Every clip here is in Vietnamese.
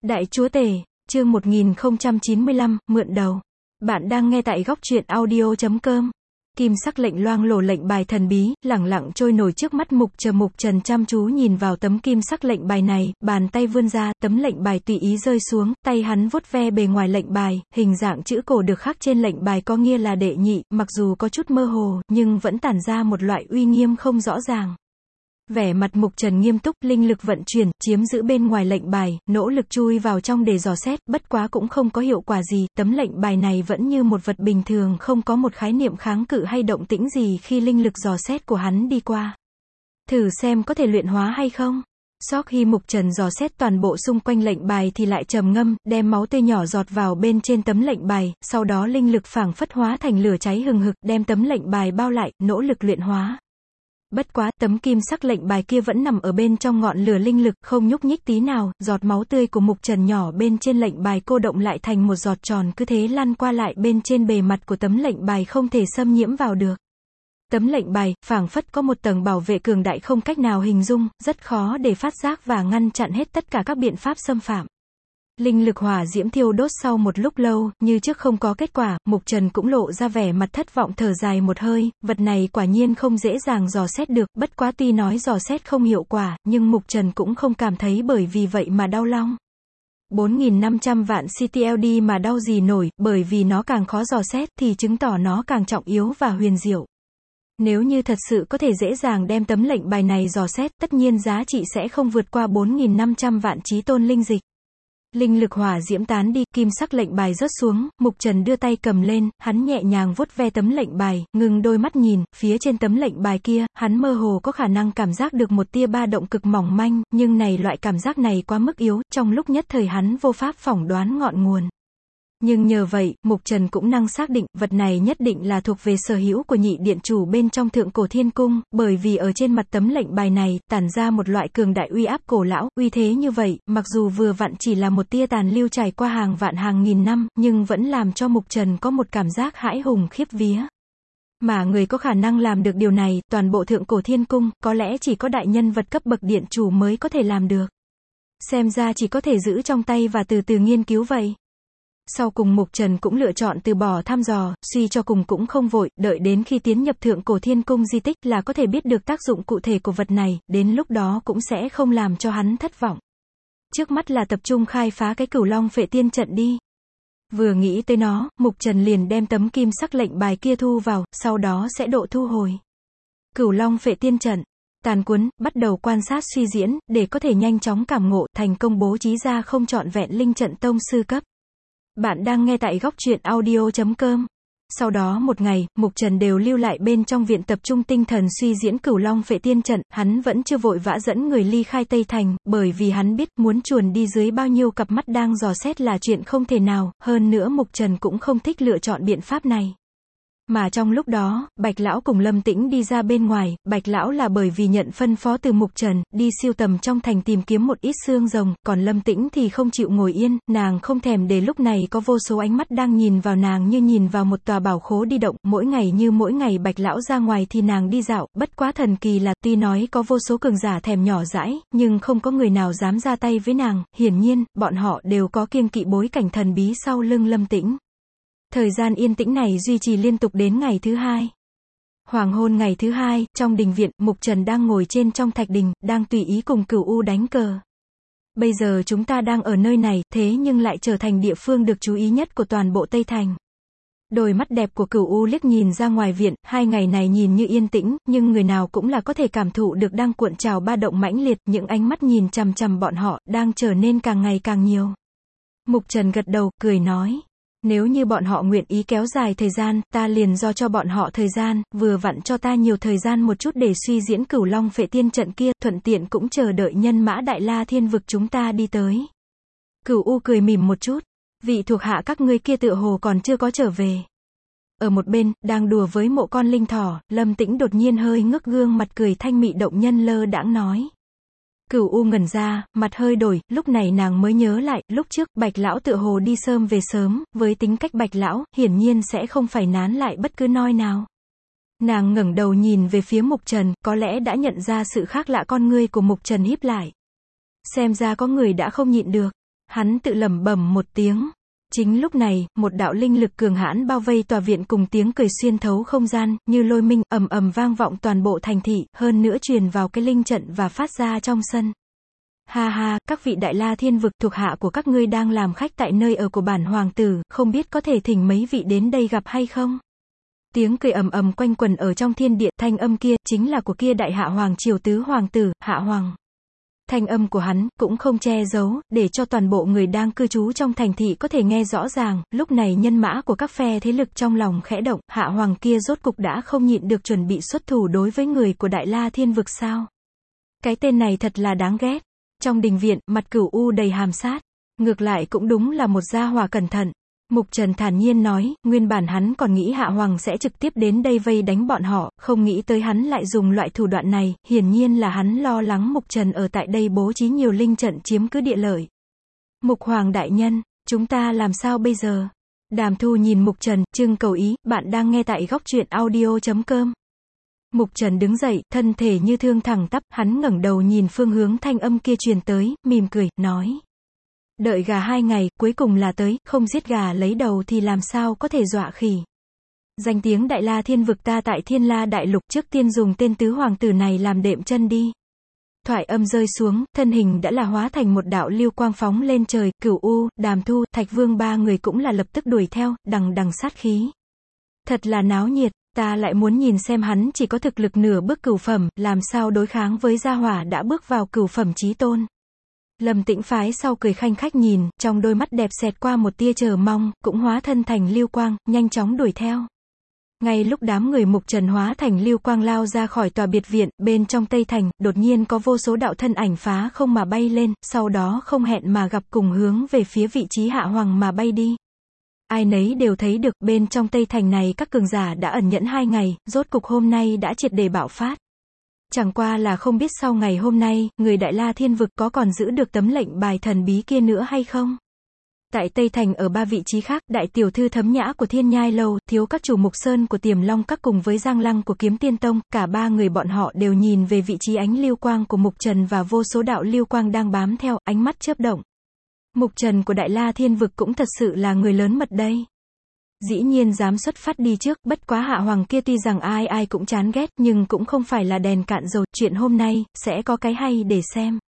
Đại Chúa Tể, chương 1095, mượn đầu. Bạn đang nghe tại góc truyện audio.com. Kim sắc lệnh loang lổ lệnh bài thần bí, lẳng lặng trôi nổi trước mắt Mục Trần chăm chú nhìn vào tấm kim sắc lệnh bài này, bàn tay vươn ra, tấm lệnh bài tùy ý rơi xuống, tay hắn vuốt ve bề ngoài lệnh bài, hình dạng chữ cổ được khắc trên lệnh bài có nghĩa là đệ nhị, mặc dù có chút mơ hồ, nhưng vẫn tản ra một loại uy nghiêm không rõ ràng. Vẻ mặt Mục Trần nghiêm túc, linh lực vận chuyển, chiếm giữ bên ngoài lệnh bài, nỗ lực chui vào trong để dò xét, bất quá cũng không có hiệu quả gì, tấm lệnh bài này vẫn như một vật bình thường, không có một khái niệm kháng cự hay động tĩnh gì khi linh lực dò xét của hắn đi qua. Thử xem có thể luyện hóa hay không? Sau khi Mục Trần dò xét toàn bộ xung quanh lệnh bài thì lại trầm ngâm, đem máu tươi nhỏ giọt vào bên trên tấm lệnh bài, sau đó linh lực phảng phất hóa thành lửa cháy hừng hực, đem tấm lệnh bài bao lại, nỗ lực luyện hóa. Bất quá, tấm kim sắc lệnh bài kia vẫn nằm ở bên trong ngọn lửa linh lực, không nhúc nhích tí nào, giọt máu tươi của Mục Trần nhỏ bên trên lệnh bài cô động lại thành một giọt tròn cứ thế lăn qua lại bên trên bề mặt của tấm lệnh bài không thể xâm nhiễm vào được. Tấm lệnh bài, phảng phất có một tầng bảo vệ cường đại không cách nào hình dung, rất khó để phát giác và ngăn chặn hết tất cả các biện pháp xâm phạm. Linh lực hỏa diễm thiêu đốt sau một lúc lâu, như trước không có kết quả, Mục Trần cũng lộ ra vẻ mặt thất vọng thở dài một hơi, vật này quả nhiên không dễ dàng dò xét được, bất quá tuy nói dò xét không hiệu quả, nhưng Mục Trần cũng không cảm thấy bởi vì vậy mà đau lòng. 4.500 vạn CTLD mà đau gì nổi, bởi vì nó càng khó dò xét thì chứng tỏ nó càng trọng yếu và huyền diệu. Nếu như thật sự có thể dễ dàng đem tấm lệnh bài này dò xét, tất nhiên giá trị sẽ không vượt qua 4.500 vạn chí tôn linh dịch. Linh lực hỏa diễm tán đi, kim sắc lệnh bài rớt xuống, Mục Trần đưa tay cầm lên, hắn nhẹ nhàng vuốt ve tấm lệnh bài, ngừng đôi mắt nhìn, phía trên tấm lệnh bài kia, hắn mơ hồ có khả năng cảm giác được một tia ba động cực mỏng manh, nhưng loại cảm giác này quá mức yếu, trong lúc nhất thời hắn vô pháp phỏng đoán ngọn nguồn. Nhưng nhờ vậy, Mục Trần cũng năng xác định, vật này nhất định là thuộc về sở hữu của nhị điện chủ bên trong Thượng Cổ Thiên Cung, bởi vì ở trên mặt tấm lệnh bài này, tản ra một loại cường đại uy áp cổ lão, uy thế như vậy, mặc dù vừa vặn chỉ là một tia tàn lưu trải qua hàng vạn hàng nghìn năm, nhưng vẫn làm cho Mục Trần có một cảm giác hãi hùng khiếp vía. Mà người có khả năng làm được điều này, toàn bộ Thượng Cổ Thiên Cung, có lẽ chỉ có đại nhân vật cấp bậc điện chủ mới có thể làm được. Xem ra chỉ có thể giữ trong tay và từ từ nghiên cứu vậy. Sau cùng Mục Trần cũng lựa chọn từ bỏ thăm dò, suy cho cùng cũng không vội, đợi đến khi tiến nhập Thượng Cổ Thiên Cung di tích là có thể biết được tác dụng cụ thể của vật này, đến lúc đó cũng sẽ không làm cho hắn thất vọng. Trước mắt là tập trung khai phá cái Cửu Long Phệ Tiên trận đi. Vừa nghĩ tới nó, Mục Trần liền đem tấm kim sắc lệnh bài kia thu vào, sau đó sẽ độ thu hồi. Cửu Long Phệ Tiên trận. Tàn cuốn, bắt đầu quan sát suy diễn, để có thể nhanh chóng cảm ngộ, thành công bố trí ra không trọn vẹn linh trận tông sư cấp. Bạn đang nghe tại góc truyện audio.com. Sau đó một ngày, Mục Trần đều lưu lại bên trong viện tập trung tinh thần suy diễn Cửu Long Phệ Tiên trận, hắn vẫn chưa vội vã dẫn người ly khai Tây Thành, bởi vì hắn biết muốn chuồn đi dưới bao nhiêu cặp mắt đang dò xét là chuyện không thể nào, hơn nữa Mục Trần cũng không thích lựa chọn biện pháp này. Mà trong lúc đó, Bạch Lão cùng Lâm Tĩnh đi ra bên ngoài, Bạch Lão là bởi vì nhận phân phó từ Mục Trần, đi siêu tầm trong thành tìm kiếm một ít xương rồng, còn Lâm Tĩnh thì không chịu ngồi yên, nàng không thèm để lúc này có vô số ánh mắt đang nhìn vào nàng như nhìn vào một tòa bảo khố đi động, mỗi ngày Bạch Lão ra ngoài thì nàng đi dạo, bất quá thần kỳ là, tuy nói có vô số cường giả thèm nhỏ dãi, nhưng không có người nào dám ra tay với nàng, hiển nhiên, bọn họ đều có kiêng kỵ bối cảnh thần bí sau lưng Lâm Tĩnh. Thời gian yên tĩnh này duy trì liên tục đến ngày thứ hai. Hoàng hôn ngày thứ hai, trong đình viện, Mục Trần đang ngồi trên trong thạch đình, đang tùy ý cùng Cửu U đánh cờ. Bây giờ chúng ta đang ở nơi này, thế nhưng lại trở thành địa phương được chú ý nhất của toàn bộ Tây Thành. Đôi mắt đẹp của Cửu U liếc nhìn ra ngoài viện, 2 ngày này nhìn như yên tĩnh, nhưng người nào cũng là có thể cảm thụ được đang cuộn trào ba động mãnh liệt, những ánh mắt nhìn chằm chằm bọn họ, đang trở nên càng ngày càng nhiều. Mục Trần gật đầu, cười nói. Nếu như bọn họ nguyện ý kéo dài thời gian, ta liền do cho bọn họ thời gian, vừa vặn cho ta nhiều thời gian một chút để suy diễn Cửu Long Phệ Tiên trận kia, thuận tiện cũng chờ đợi nhân mã Đại La Thiên vực chúng ta đi tới. Cửu U cười mỉm một chút, vị thuộc hạ các ngươi kia tựa hồ còn chưa có trở về. Ở một bên, đang đùa với mộ con linh thỏ, Lâm Tĩnh đột nhiên hơi ngước gương mặt cười thanh mị động nhân lơ đãng nói. Cửu U ngẩn ra, mặt hơi đổi, lúc này nàng mới nhớ lại, lúc trước, Bạch Lão tựa hồ đi sớm về sớm, với tính cách Bạch Lão, hiển nhiên sẽ không phải nán lại bất cứ nơi nào. Nàng ngẩng đầu nhìn về phía Mục Trần, có lẽ đã nhận ra sự khác lạ con ngươi của Mục Trần híp lại. Xem ra có người đã không nhịn được. Hắn tự lẩm bẩm một tiếng. Chính lúc này, một đạo linh lực cường hãn bao vây tòa viện cùng tiếng cười xuyên thấu không gian, như lôi minh, ầm ầm vang vọng toàn bộ thành thị, hơn nữa truyền vào cái linh trận và phát ra trong sân. Ha ha, các vị đại la thiên vực thuộc hạ của các ngươi đang làm khách tại nơi ở của bản hoàng tử, không biết có thể thỉnh mấy vị đến đây gặp hay không? Tiếng cười ầm ầm quanh quần ở trong thiên địa, thanh âm kia, chính là của kia đại hạ hoàng triều tứ hoàng tử, Hạ Hoàng. Thanh âm của hắn, cũng không che giấu, để cho toàn bộ người đang cư trú trong thành thị có thể nghe rõ ràng, lúc này nhân mã của các phe thế lực trong lòng khẽ động, Hạ Hoàng kia rốt cục đã không nhịn được chuẩn bị xuất thủ đối với người của Đại La Thiên Vực sao. Cái tên này thật là đáng ghét. Trong đình viện, mặt Cửu U đầy hàm sát. Ngược lại cũng đúng là một gia hỏa cẩn thận. Mục Trần thản nhiên nói, nguyên bản hắn còn nghĩ Hạ Hoàng sẽ trực tiếp đến đây vây đánh bọn họ, không nghĩ tới hắn lại dùng loại thủ đoạn này, hiển nhiên là hắn lo lắng Mục Trần ở tại đây bố trí nhiều linh trận chiếm cứ địa lợi. Mục Hoàng đại nhân, chúng ta làm sao bây giờ? Đàm Thu nhìn Mục Trần, trưng cầu ý, bạn đang nghe tại góc truyện audio.com. Mục Trần đứng dậy, thân thể như thương thẳng tắp, hắn ngẩng đầu nhìn phương hướng thanh âm kia truyền tới, mỉm cười, nói. Đợi gà 2 ngày, cuối cùng là tới, không giết gà lấy đầu thì làm sao có thể dọa khỉ. Danh tiếng Đại La Thiên Vực ta tại Thiên La Đại Lục, trước tiên dùng tên tứ hoàng tử này làm đệm chân đi. Thoại âm rơi xuống, thân hình đã là hóa thành một đạo lưu quang phóng lên trời, Cửu U, Đàm Thu, Thạch Vương ba người cũng là lập tức đuổi theo, đằng đằng sát khí. Thật là náo nhiệt, ta lại muốn nhìn xem hắn chỉ có thực lực nửa bước cửu phẩm, làm sao đối kháng với gia hỏa đã bước vào cửu phẩm chí tôn. Lâm Tĩnh phái sau cười khanh khách nhìn, trong đôi mắt đẹp xẹt qua một tia chờ mong, cũng hóa thân thành lưu quang, nhanh chóng đuổi theo. Ngay lúc đám người Mục Trần hóa thành lưu quang lao ra khỏi tòa biệt viện, bên trong Tây Thành, đột nhiên có vô số đạo thân ảnh phá không mà bay lên, sau đó không hẹn mà gặp cùng hướng về phía vị trí Hạ Hoàng mà bay đi. Ai nấy đều thấy được, bên trong Tây Thành này các cường giả đã ẩn nhẫn 2 ngày, rốt cục hôm nay đã triệt để bạo phát. Chẳng qua là không biết sau ngày hôm nay, người Đại La Thiên Vực có còn giữ được tấm lệnh bài thần bí kia nữa hay không? Tại Tây Thành ở 3 vị trí khác, đại tiểu thư Thấm Nhã của Thiên Nhai Lâu, thiếu các chủ Mục Sơn của Tiềm Long Các cùng với Giang Lăng của Kiếm Tiên Tông, cả 3 người bọn họ đều nhìn về vị trí ánh lưu quang của Mục Trần và vô số đạo lưu quang đang bám theo, ánh mắt chớp động. Mục Trần của Đại La Thiên Vực cũng thật sự là người lớn mật đây. Dĩ nhiên dám xuất phát đi trước, bất quá Hạ Hoàng kia tuy rằng ai ai cũng chán ghét, nhưng cũng không phải là đèn cạn dầu, chuyện hôm nay, sẽ có cái hay để xem.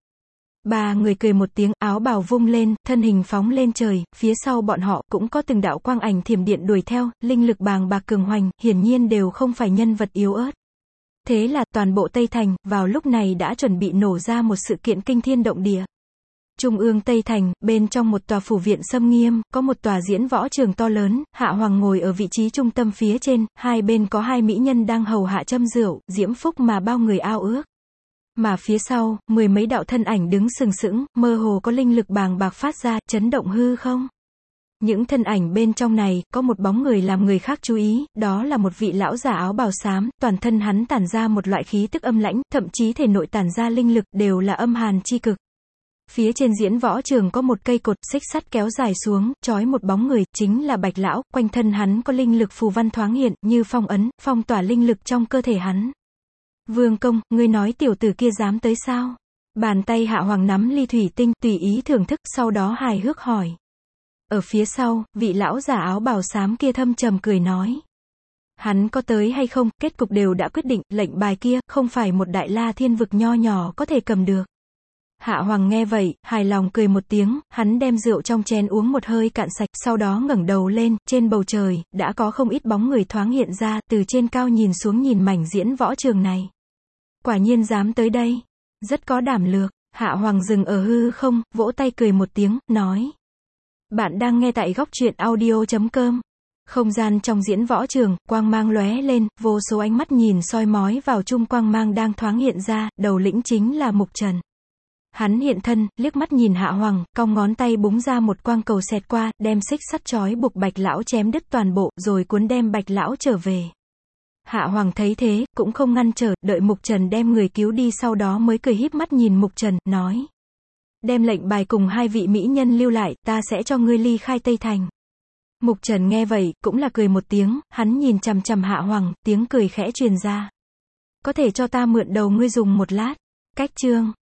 3 người cười một tiếng, áo bào vung lên, thân hình phóng lên trời, phía sau bọn họ cũng có từng đạo quang ảnh thiểm điện đuổi theo, linh lực bàng bạc cường hoành, hiển nhiên đều không phải nhân vật yếu ớt. Thế là, toàn bộ Tây Thành, vào lúc này đã chuẩn bị nổ ra một sự kiện kinh thiên động địa. Trung ương Tây Thành, bên trong một tòa phủ viện xâm nghiêm, có một tòa diễn võ trường to lớn, Hạ Hoàng ngồi ở vị trí trung tâm phía trên, hai bên có 2 mỹ nhân đang hầu hạ châm rượu, diễm phúc mà bao người ao ước. Mà phía sau, 10 mấy đạo thân ảnh đứng sừng sững, mơ hồ có linh lực bàng bạc phát ra, chấn động hư không. Những thân ảnh bên trong này, có một bóng người làm người khác chú ý, đó là một vị lão giả áo bào xám, toàn thân hắn tản ra một loại khí tức âm lãnh, thậm chí thể nội tản ra linh lực, đều là âm hàn chi cực. Phía trên diễn võ trường có một cây cột, xích sắt kéo dài xuống, trói một bóng người, chính là Bạch Lão, quanh thân hắn có linh lực phù văn thoáng hiện, như phong ấn, phong tỏa linh lực trong cơ thể hắn. Vương công, ngươi nói tiểu tử kia dám tới sao? Bàn tay Hạ Hoàng nắm ly thủy tinh, tùy ý thưởng thức, sau đó hài hước hỏi. Ở phía sau, vị lão giả áo bào xám kia thâm trầm cười nói. Hắn có tới hay không, kết cục đều đã quyết định, lệnh bài kia, không phải một Đại La Thiên Vực nho nhỏ có thể cầm được. Hạ Hoàng nghe vậy, hài lòng cười một tiếng, hắn đem rượu trong chén uống một hơi cạn sạch, sau đó ngẩng đầu lên, trên bầu trời, đã có không ít bóng người thoáng hiện ra, từ trên cao nhìn xuống nhìn mảnh diễn võ trường này. Quả nhiên dám tới đây. Rất có đảm lược. Hạ Hoàng dừng ở hư không, vỗ tay cười một tiếng, nói. Bạn đang nghe tại góc truyện audio.com. Không gian trong diễn võ trường, quang mang lóe lên, vô số ánh mắt nhìn soi mói vào chung quang mang đang thoáng hiện ra, đầu lĩnh chính là Mục Trần. Hắn hiện thân, liếc mắt nhìn Hạ Hoàng, cong ngón tay búng ra một quang cầu xẹt qua, đem xích sắt trói buộc Bạch Lão chém đứt toàn bộ, rồi cuốn đem Bạch Lão trở về. Hạ Hoàng thấy thế, cũng không ngăn trở, đợi Mục Trần đem người cứu đi sau đó mới cười híp mắt nhìn Mục Trần, nói. Đem lệnh bài cùng 2 vị mỹ nhân lưu lại, ta sẽ cho ngươi ly khai Tây Thành. Mục Trần nghe vậy, cũng là cười một tiếng, hắn nhìn chằm chằm Hạ Hoàng, tiếng cười khẽ truyền ra. Có thể cho ta mượn đầu ngươi dùng một lát. Cách chương.